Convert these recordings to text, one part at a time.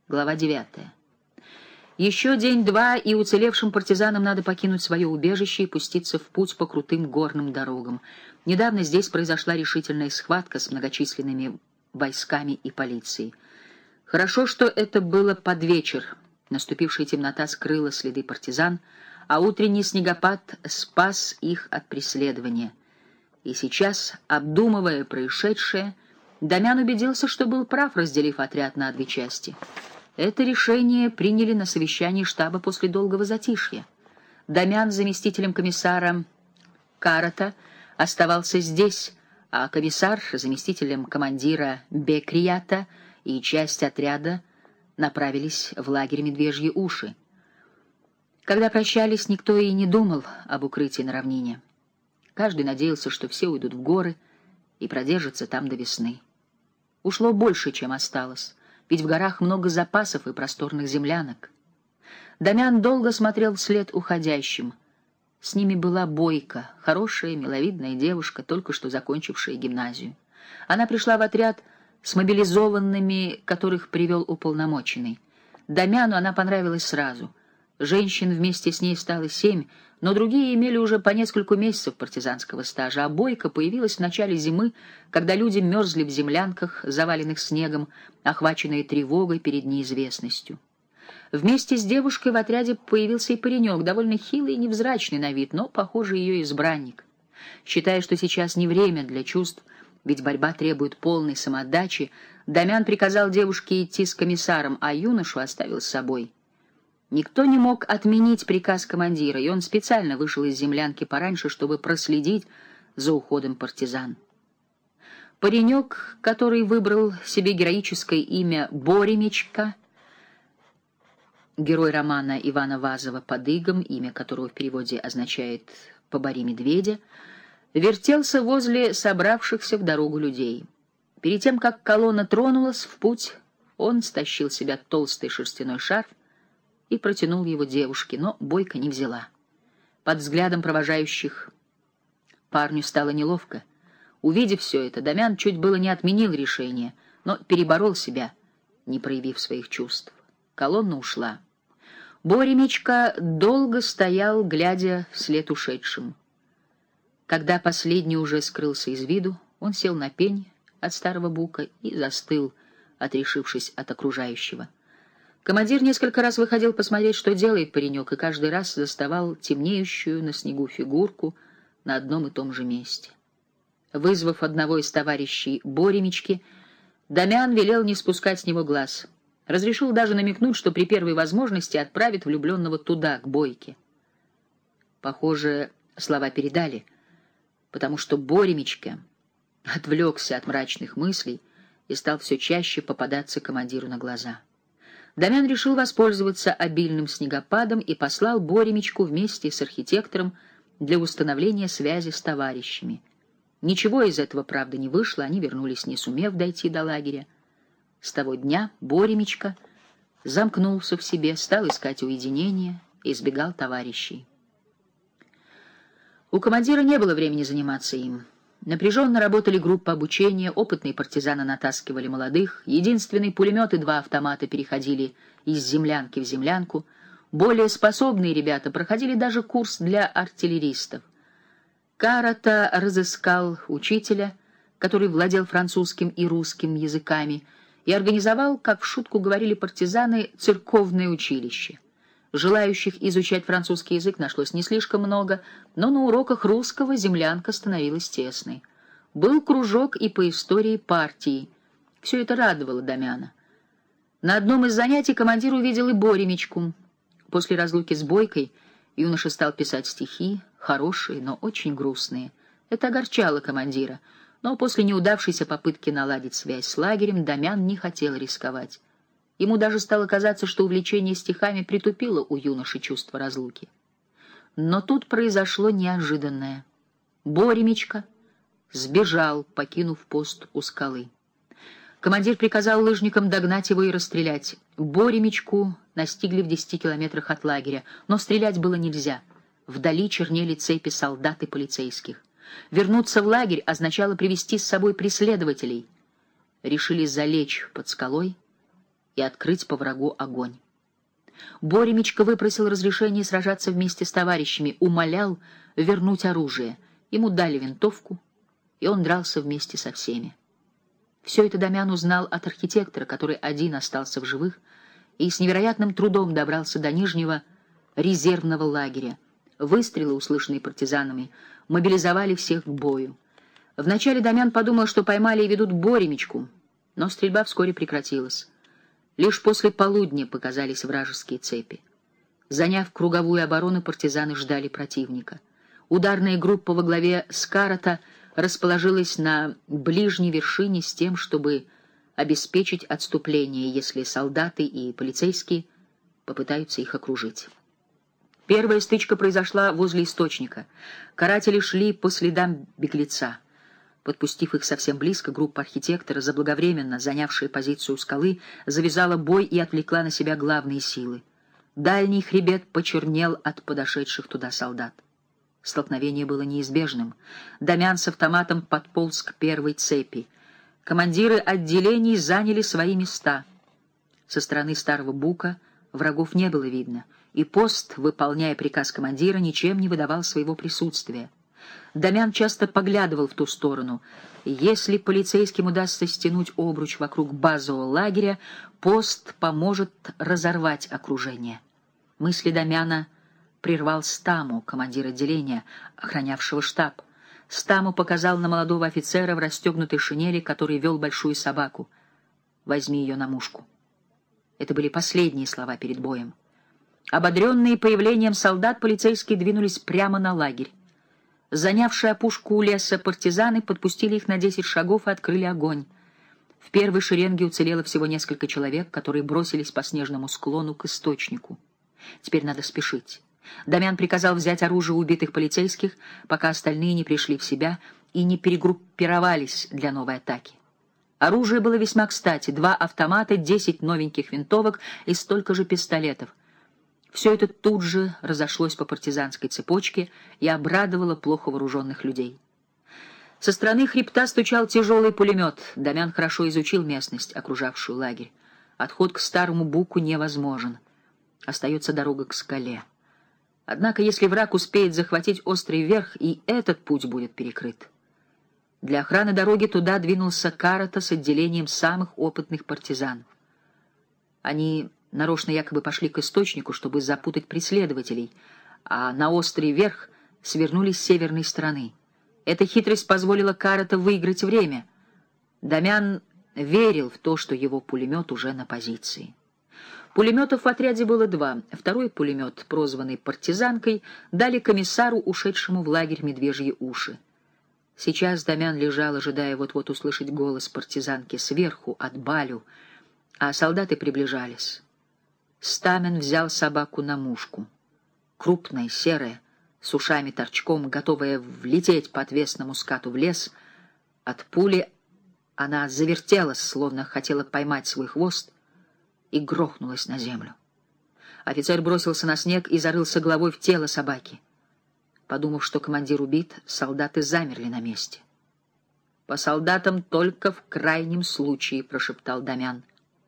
Глава 9. Еще день-два, и уцелевшим партизанам надо покинуть свое убежище и пуститься в путь по крутым горным дорогам. Недавно здесь произошла решительная схватка с многочисленными войсками и полицией. Хорошо, что это было под вечер. Наступившая темнота скрыла следы партизан, а утренний снегопад спас их от преследования. И сейчас, обдумывая происшедшее, Дамян убедился, что был прав, разделив отряд на две части. Это решение приняли на совещании штаба после долгого затишья. Дамян с заместителем комиссара Карата оставался здесь, а комиссар с заместителем командира Бекрията и часть отряда направились в лагерь Медвежьи Уши. Когда прощались, никто и не думал об укрытии на равнине. Каждый надеялся, что все уйдут в горы и продержатся там до весны. Ушло больше, чем осталось, ведь в горах много запасов и просторных землянок. Дамян долго смотрел вслед уходящим. С ними была Бойко, хорошая, миловидная девушка, только что закончившая гимназию. Она пришла в отряд с мобилизованными, которых привел уполномоченный. Дамяну она понравилась сразу. Женщин вместе с ней стало 7, но другие имели уже по несколько месяцев партизанского стажа, а Бойко появилась в начале зимы, когда люди мерзли в землянках, заваленных снегом, охваченные тревогой перед неизвестностью. Вместе с девушкой в отряде появился и паренек, довольно хилый и невзрачный на вид, но, похоже, ее избранник. Считая, что сейчас не время для чувств, ведь борьба требует полной самоотдачи, Дамян приказал девушке идти с комиссаром, а юношу оставил с собой. Никто не мог отменить приказ командира, и он специально вышел из землянки пораньше, чтобы проследить за уходом партизан. Паренек, который выбрал себе героическое имя Боремечка, герой романа Ивана Вазова «Подыгом», имя которого в переводе означает «побори медведя», вертелся возле собравшихся в дорогу людей. Перед тем, как колонна тронулась в путь, он стащил с себя толстый шерстяной шарф и протянул его девушке, но Бойко не взяла. Под взглядом провожающих парню стало неловко. Увидев все это, Дамян чуть было не отменил решение, но переборол себя, не проявив своих чувств. Колонна ушла. Боремечка долго стоял, глядя вслед ушедшим. Когда последний уже скрылся из виду, он сел на пень от старого бука и застыл, отрешившись от окружающего. Командир несколько раз выходил посмотреть, что делает паренек, и каждый раз заставал темнеющую на снегу фигурку на одном и том же месте. Вызвав одного из товарищей Боремечки, Дамян велел не спускать с него глаз. Разрешил даже намекнуть, что при первой возможности отправит влюбленного туда, к Бойке. Похоже, слова передали, потому что Боремечка отвлекся от мрачных мыслей и стал все чаще попадаться командиру на глаза. Дамян решил воспользоваться обильным снегопадом и послал Боремечку вместе с архитектором для установления связи с товарищами. Ничего из этого, правда, не вышло, они вернулись, не сумев дойти до лагеря. С того дня Боремечка замкнулся в себе, стал искать уединения и избегал товарищей. У командира не было времени заниматься им. Напряженно работали группы обучения, опытные партизаны натаскивали молодых, единственный пулемет и 2 автомата переходили из землянки в землянку, более способные ребята проходили даже курс для артиллеристов. Карата разыскал учителя, который владел французским и русским языками, и организовал, как в шутку говорили партизаны, церковное училище. Желающих изучать французский язык нашлось не слишком много, но на уроках русского землянка становилась тесной. Был кружок и по истории партии. Все это радовало Дамяна. На одном из занятий командир увидел и Боремечку. После разлуки с Бойкой юноша стал писать стихи, хорошие, но очень грустные. Это огорчало командира, но после неудавшейся попытки наладить связь с лагерем Дамян не хотел рисковать. Ему даже стало казаться, что увлечение стихами притупило у юноши чувство разлуки. Но тут произошло неожиданное. Боремечка сбежал, покинув пост у скалы. Командир приказал лыжникам догнать его и расстрелять. Боремечку настигли в 10 километрах от лагеря, но стрелять было нельзя. Вдали чернели цепи солдат и полицейских. Вернуться в лагерь означало привести с собой преследователей. Решили залечь под скалой и открыть по врагу огонь. Боремечко выпросил разрешение сражаться вместе с товарищами, умолял вернуть оружие. Ему дали винтовку, и он дрался вместе со всеми. Все это Дамян узнал от архитектора, который один остался в живых и с невероятным трудом добрался до нижнего резервного лагеря. Выстрелы, услышанные партизанами, мобилизовали всех к бою. Вначале Дамян подумал, что поймали и ведут Боремечку, но стрельба вскоре прекратилась. Лишь после полудня показались вражеские цепи. Заняв круговую оборону, партизаны ждали противника. Ударная группа во главе с Карата расположилась на ближней вершине с тем, чтобы обеспечить отступление, если солдаты и полицейские попытаются их окружить. Первая стычка произошла возле источника. Каратели шли по следам беглеца. Подпустив их совсем близко, группа архитектора, заблаговременно занявшая позицию у скалы, завязала бой и отвлекла на себя главные силы. Дальний хребет почернел от подошедших туда солдат. Столкновение было неизбежным. Дамян с автоматом подполз к первой цепи. Командиры отделений заняли свои места. Со стороны Старого Бука врагов не было видно, и пост, выполняя приказ командира, ничем не выдавал своего присутствия. Дамян часто поглядывал в ту сторону. Если полицейским удастся стянуть обруч вокруг базового лагеря, пост поможет разорвать окружение. Мысли Дамяна прервал Стаму, командир отделения, охранявшего штаб. Стаму показал на молодого офицера в расстегнутой шинели, который вел большую собаку. «Возьми ее на мушку». Это были последние слова перед боем. Ободренные появлением солдат, полицейские двинулись прямо на лагерь. Занявшие опушку у леса партизаны подпустили их на 10 шагов и открыли огонь. В первой шеренге уцелело всего несколько человек, которые бросились по снежному склону к источнику. Теперь надо спешить. Дамян приказал взять оружие у убитых полицейских, пока остальные не пришли в себя и не перегруппировались для новой атаки. Оружие было весьма кстати: 2 автомата, 10 новеньких винтовок и столько же пистолетов. Все это тут же разошлось по партизанской цепочке и обрадовало плохо вооруженных людей. Со стороны хребта стучал тяжелый пулемет. Дамян хорошо изучил местность, окружавшую лагерь. Отход к Старому Буку невозможен. Остается дорога к скале. Однако, если враг успеет захватить острый верх, и этот путь будет перекрыт. Для охраны дороги туда двинулся Карата с отделением самых опытных партизан. Они нарочно якобы пошли к источнику, чтобы запутать преследователей, а на острый верх свернули с северной стороны. Эта хитрость позволила Карата выиграть время. Дамян верил в то, что его пулемет уже на позиции. Пулеметов в отряде было 2. Второй пулемет, прозванный «партизанкой», дали комиссару, ушедшему в лагерь Медвежьи уши. Сейчас Дамян лежал, ожидая вот-вот услышать голос партизанки сверху, от Балю, а солдаты приближались. Стамен взял собаку на мушку. Крупная, серая, с ушами торчком, готовая влететь по отвесному скату в лес. От пули она завертелась, словно хотела поймать свой хвост, и грохнулась на землю. Офицер бросился на снег и зарылся головой в тело собаки. Подумав, что командир убит, солдаты замерли на месте. «По солдатам только в крайнем случае», — прошептал Дамян.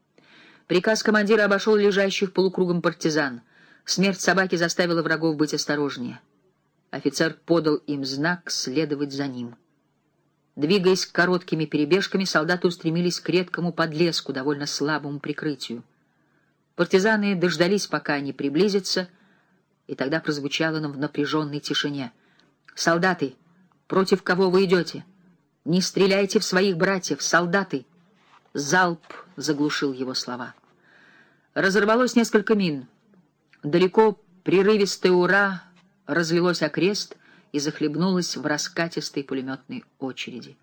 Приказ командира обошел лежащих полукругом партизан. Смерть собаки заставила врагов быть осторожнее. Офицер подал им знак следовать за ним. Двигаясь короткими перебежками, солдаты устремились к редкому подлеску, довольно слабому прикрытию. Партизаны дождались, пока они приблизятся, и тогда прозвучало в напряженной тишине: «Солдаты, против кого вы идете? Не стреляйте в своих братьев, солдаты!» Залп заглушил его слова. Разорвалось несколько мин. Далеко прерывистое «Ура» разлилось окрест и захлебнулось в раскатистой пулеметной очереди.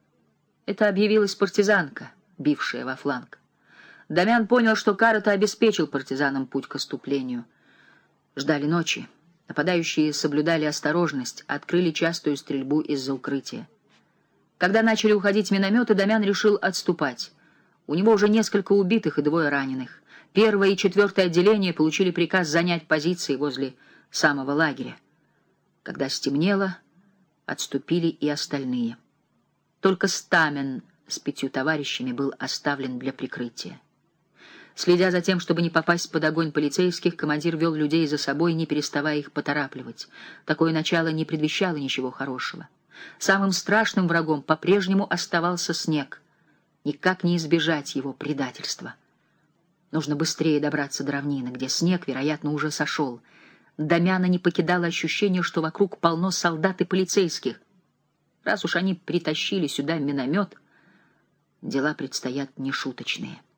Это объявилась партизанка, бившая во фланг. Дамян понял, что Карата обеспечил партизанам путь к отступлению. Ждали ночи. Нападающие соблюдали осторожность, открыли частую стрельбу из-за укрытия. Когда начали уходить минометы, Дамян решил отступать. У него уже несколько убитых и 2 раненых. 1 и 4 отделения получили приказ занять позиции возле самого лагеря. Когда стемнело, отступили и остальные. Только Стамен с 5 товарищами был оставлен для прикрытия. Следя за тем, чтобы не попасть под огонь полицейских, командир вел людей за собой, не переставая их поторапливать. Такое начало не предвещало ничего хорошего. Самым страшным врагом по-прежнему оставался снег. Никак не избежать его предательства. Нужно быстрее добраться до равнины, где снег, вероятно, уже сошел. Дамяна не покидало ощущение, что вокруг полно солдат и полицейских. Раз уж они притащили сюда миномет, дела предстоят нешуточные.